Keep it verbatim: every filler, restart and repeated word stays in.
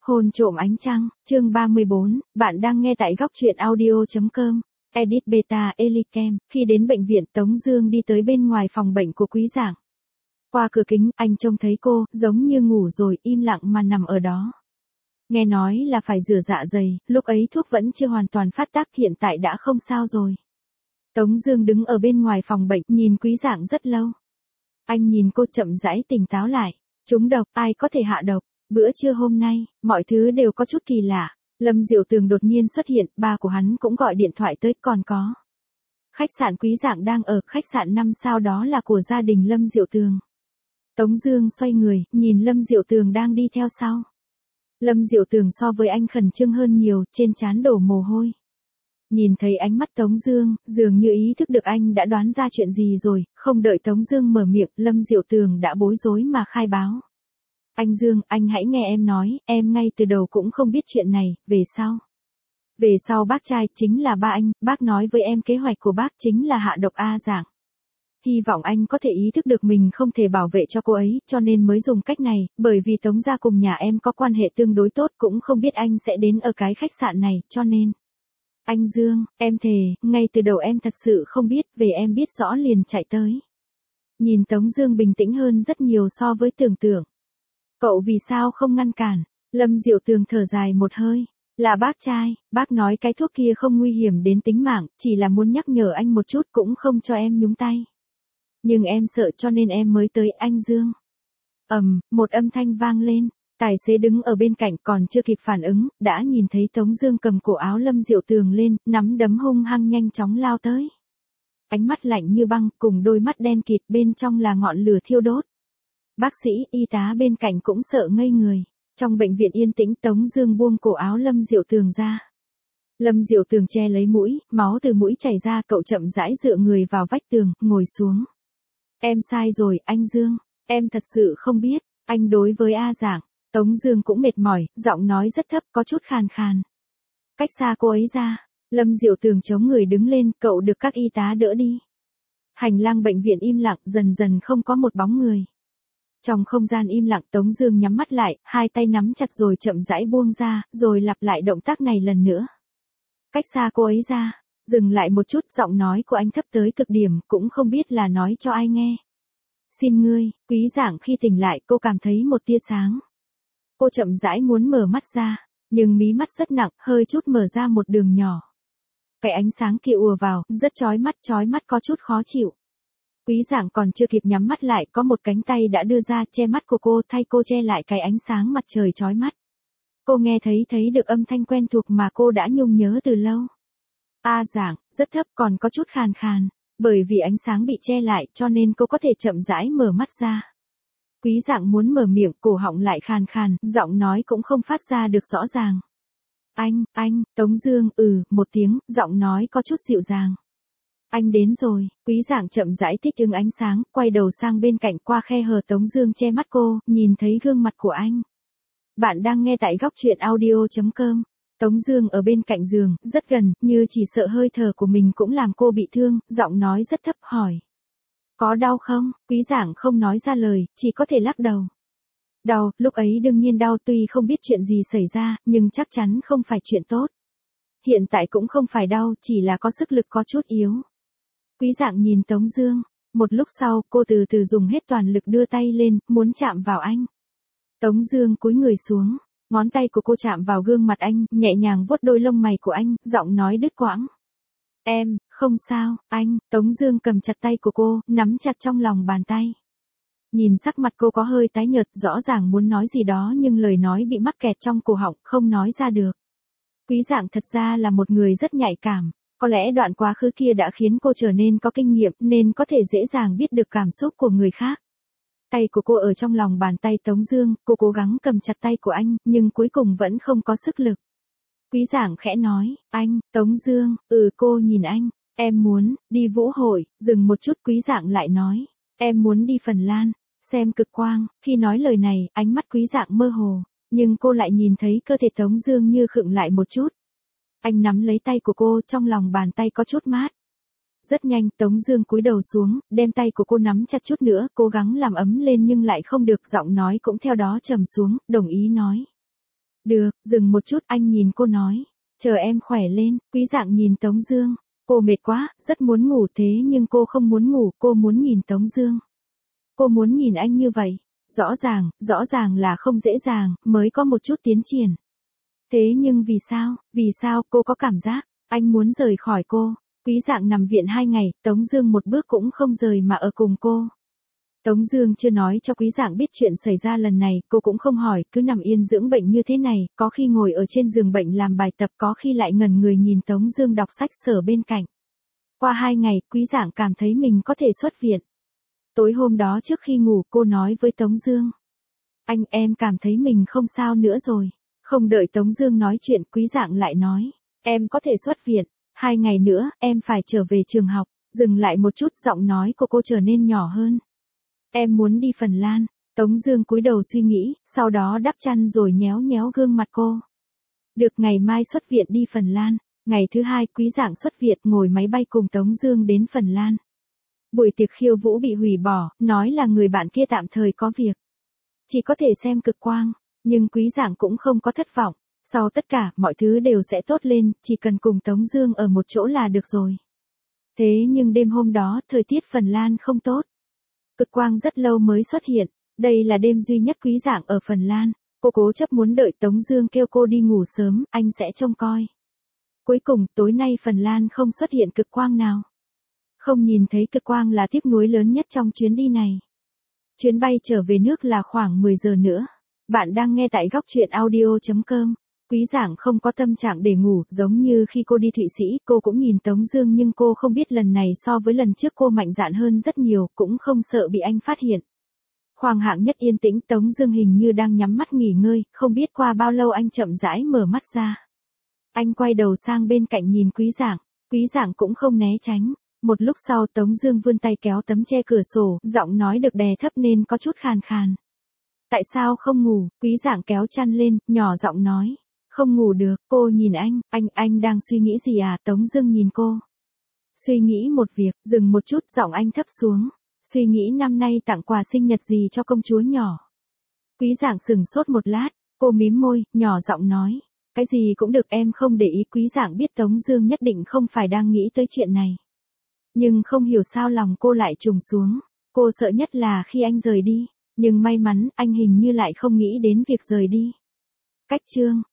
Hôn trộm ánh trăng, chương ba mươi bốn, bạn đang nghe tại góc truyện audio chấm com. Edit Beta Elikem, khi đến bệnh viện Tống Dương đi tới bên ngoài phòng bệnh của Quý Giảng. Qua cửa kính, anh trông thấy cô, giống như ngủ rồi, im lặng mà nằm ở đó. Nghe nói là phải rửa dạ dày, lúc ấy thuốc vẫn chưa hoàn toàn phát tác, hiện tại đã không sao rồi. Tống Dương đứng ở bên ngoài phòng bệnh, nhìn Quý Giảng rất lâu. Anh nhìn cô chậm rãi tỉnh táo lại. Trúng độc, ai có thể hạ độc? Bữa trưa hôm nay, mọi thứ đều có chút kỳ lạ. Lâm Diệu Tường đột nhiên xuất hiện, ba của hắn cũng gọi điện thoại tới, còn có. Khách sạn Quý Giảng đang ở, khách sạn năm sao đó là của gia đình Lâm Diệu Tường. Tống Dương xoay người, nhìn Lâm Diệu Tường đang đi theo sau. Lâm Diệu Tường so với anh khẩn trương hơn nhiều, trên trán đổ mồ hôi. Nhìn thấy ánh mắt Tống Dương, dường như ý thức được anh đã đoán ra chuyện gì rồi, không đợi Tống Dương mở miệng, Lâm Diệu Tường đã bối rối mà khai báo. Anh Dương, anh hãy nghe em nói, em ngay từ đầu cũng không biết chuyện này, về sau. Về sau bác trai chính là ba anh, bác nói với em kế hoạch của bác chính là hạ độc A Giảng. Hy vọng anh có thể ý thức được mình không thể bảo vệ cho cô ấy, cho nên mới dùng cách này, bởi vì Tống gia cùng nhà em có quan hệ tương đối tốt, cũng không biết anh sẽ đến ở cái khách sạn này, cho nên. Anh Dương, em thề, ngay từ đầu em thật sự không biết, về em biết rõ liền chạy tới. Nhìn Tống Dương bình tĩnh hơn rất nhiều so với tưởng tượng. Cậu vì sao không ngăn cản? Lâm Diệu Tường thở dài một hơi. Là bác trai, bác nói cái thuốc kia không nguy hiểm đến tính mạng, chỉ là muốn nhắc nhở anh một chút, cũng không cho em nhúng tay. Nhưng em sợ cho nên em mới tới, anh Dương. Ầm, một âm thanh vang lên. Tài xế đứng ở bên cạnh còn chưa kịp phản ứng, đã nhìn thấy Tống Dương cầm cổ áo Lâm Diệu Tường lên, nắm đấm hung hăng nhanh chóng lao tới. Ánh mắt lạnh như băng, cùng đôi mắt đen kịt, bên trong là ngọn lửa thiêu đốt. Bác sĩ, y tá bên cạnh cũng sợ ngây người. Trong bệnh viện yên tĩnh, Tống Dương buông cổ áo Lâm Diệu Tường ra. Lâm Diệu Tường che lấy mũi, máu từ mũi chảy ra, cậu chậm rãi dựa người vào vách tường, ngồi xuống. Em sai rồi, anh Dương, em thật sự không biết, anh đối với A Giảng. Tống Dương cũng mệt mỏi, giọng nói rất thấp, có chút khàn khàn. Cách xa cô ấy ra, Lâm Diệu Tường chống người đứng lên, cậu được các y tá đỡ đi. Hành lang bệnh viện im lặng, dần dần không có một bóng người. Trong không gian im lặng, Tống Dương nhắm mắt lại, hai tay nắm chặt rồi chậm rãi buông ra, rồi lặp lại động tác này lần nữa. Cách xa cô ấy ra, dừng lại một chút, giọng nói của anh thấp tới cực điểm, cũng không biết là nói cho ai nghe. Xin ngươi, Quý Giảng. Khi tỉnh lại, cô cảm thấy một tia sáng. Cô chậm rãi muốn mở mắt ra, nhưng mí mắt rất nặng, hơi chút mở ra một đường nhỏ. Cái ánh sáng kia ùa vào, rất chói mắt, chói mắt có chút khó chịu. Quý Giảng còn chưa kịp nhắm mắt lại, có một cánh tay đã đưa ra che mắt của cô, thay cô che lại cái ánh sáng mặt trời chói mắt. Cô nghe thấy thấy được âm thanh quen thuộc mà cô đã nhung nhớ từ lâu. A Giảng, rất thấp, còn có chút khàn khàn, bởi vì ánh sáng bị che lại, cho nên cô có thể chậm rãi mở mắt ra. Quý Giảng muốn mở miệng, cổ họng lại khàn khàn, giọng nói cũng không phát ra được rõ ràng. Anh, anh, Tống Dương, ừ, một tiếng, giọng nói có chút dịu dàng. Anh đến rồi. Quý Giảng chậm rãi thích ứng ánh sáng, quay đầu sang bên cạnh, qua khe hở Tống Dương che mắt cô, nhìn thấy gương mặt của anh. Bạn đang nghe tại góc truyện audio chấm com. Tống Dương ở bên cạnh giường, rất gần, như chỉ sợ hơi thở của mình cũng làm cô bị thương, giọng nói rất thấp, hỏi. Có đau không? Quý Giảng không nói ra lời, chỉ có thể lắc đầu. Đau, lúc ấy đương nhiên đau, tuy không biết chuyện gì xảy ra, nhưng chắc chắn không phải chuyện tốt. Hiện tại cũng không phải đau, chỉ là có sức lực có chút yếu. Quý Giảng nhìn Tống Dương, một lúc sau, cô từ từ dùng hết toàn lực đưa tay lên, muốn chạm vào anh. Tống Dương cúi người xuống, ngón tay của cô chạm vào gương mặt anh, nhẹ nhàng vuốt đôi lông mày của anh, giọng nói đứt quãng. Em, không sao, anh. Tống Dương cầm chặt tay của cô, nắm chặt trong lòng bàn tay. Nhìn sắc mặt cô có hơi tái nhợt, rõ ràng muốn nói gì đó nhưng lời nói bị mắc kẹt trong cổ họng, không nói ra được. Quý Giảng thật ra là một người rất nhạy cảm. Có lẽ đoạn quá khứ kia đã khiến cô trở nên có kinh nghiệm, nên có thể dễ dàng biết được cảm xúc của người khác. Tay của cô ở trong lòng bàn tay Tống Dương, cô cố gắng cầm chặt tay của anh, nhưng cuối cùng vẫn không có sức lực. Quý Giảng khẽ nói, anh. Tống Dương, ừ. Cô nhìn anh, em muốn đi vũ hội. Dừng một chút, Quý Giảng lại nói, em muốn đi Phần Lan, xem cực quang. Khi nói lời này, ánh mắt Quý Giảng mơ hồ, nhưng cô lại nhìn thấy cơ thể Tống Dương như khựng lại một chút. Anh nắm lấy tay của cô, trong lòng bàn tay có chút mát. Rất nhanh, Tống Dương cúi đầu xuống, đem tay của cô nắm chặt chút nữa, cố gắng làm ấm lên nhưng lại không được, giọng nói cũng theo đó trầm xuống, đồng ý nói. Được, dừng một chút anh nhìn cô nói. Chờ em khỏe lên, Quý Dạng nhìn Tống Dương. Cô mệt quá, rất muốn ngủ thế nhưng cô không muốn ngủ, cô muốn nhìn Tống Dương. Cô muốn nhìn anh như vậy. Rõ ràng, rõ ràng là không dễ dàng, mới có một chút tiến triển. Thế nhưng vì sao, vì sao cô có cảm giác, anh muốn rời khỏi cô. Quý Dạng nằm viện hai ngày, Tống Dương một bước cũng không rời mà ở cùng cô. Tống Dương chưa nói cho Quý Dạng biết chuyện xảy ra lần này, cô cũng không hỏi, cứ nằm yên dưỡng bệnh như thế này, có khi ngồi ở trên giường bệnh làm bài tập, có khi lại ngẩn người nhìn Tống Dương đọc sách sở bên cạnh. Qua hai ngày, Quý Dạng cảm thấy mình có thể xuất viện. Tối hôm đó trước khi ngủ, cô nói với Tống Dương. Anh, em cảm thấy mình không sao nữa rồi. Không đợi Tống Dương nói chuyện, Quý Dạng lại nói. Em có thể xuất viện. Hai ngày nữa, em phải trở về trường học. Dừng lại một chút, giọng nói của cô trở nên nhỏ hơn. Em muốn đi Phần Lan. Tống Dương cúi đầu suy nghĩ, sau đó đắp chăn rồi nhéo nhéo gương mặt cô. Được, ngày mai xuất viện đi Phần Lan. Ngày thứ hai, Quý Dạng xuất viện, ngồi máy bay cùng Tống Dương đến Phần Lan. Buổi tiệc khiêu vũ bị hủy bỏ, nói là người bạn kia tạm thời có việc. Chỉ có thể xem cực quang, nhưng Quý Dạng cũng không có thất vọng. Sau tất cả, mọi thứ đều sẽ tốt lên, chỉ cần cùng Tống Dương ở một chỗ là được rồi. Thế nhưng đêm hôm đó, thời tiết Phần Lan không tốt. Cực quang rất lâu mới xuất hiện, đây là đêm duy nhất Quý Dạng ở Phần Lan. Cô cố chấp muốn đợi Tống Dương kêu cô đi ngủ sớm, anh sẽ trông coi. Cuối cùng, tối nay Phần Lan không xuất hiện cực quang nào. Không nhìn thấy cực quang là tiếc nuối lớn nhất trong chuyến đi này. Chuyến bay trở về nước là khoảng mười giờ nữa. Bạn đang nghe tại góc truyện audio chấm com. Quý Dạng không có tâm trạng để ngủ, giống như khi cô đi Thụy Sĩ, cô cũng nhìn Tống Dương nhưng cô không biết lần này so với lần trước cô mạnh dạn hơn rất nhiều, cũng không sợ bị anh phát hiện. Khoang hạng nhất yên tĩnh, Tống Dương hình như đang nhắm mắt nghỉ ngơi, không biết qua bao lâu anh chậm rãi mở mắt ra. Anh quay đầu sang bên cạnh nhìn Quý Dạng, Quý Dạng cũng không né tránh. Một lúc sau Tống Dương vươn tay kéo tấm che cửa sổ, giọng nói được đè thấp nên có chút khàn khàn. Tại sao không ngủ? Quý Dạng kéo chăn lên, nhỏ giọng nói. Không ngủ được. Cô nhìn anh, anh, anh đang suy nghĩ gì à? Tống Dương nhìn cô. Suy nghĩ một việc, dừng một chút, giọng anh thấp xuống. Suy nghĩ năm nay tặng quà sinh nhật gì cho công chúa nhỏ. Quý Dạng sừng sốt một lát, cô mím môi, nhỏ giọng nói. Cái gì cũng được, em không để ý. Quý Dạng biết Tống Dương nhất định không phải đang nghĩ tới chuyện này. Nhưng không hiểu sao lòng cô lại trùng xuống. Cô sợ nhất là khi anh rời đi. Nhưng may mắn, anh hình như lại không nghĩ đến việc rời đi. Cách chương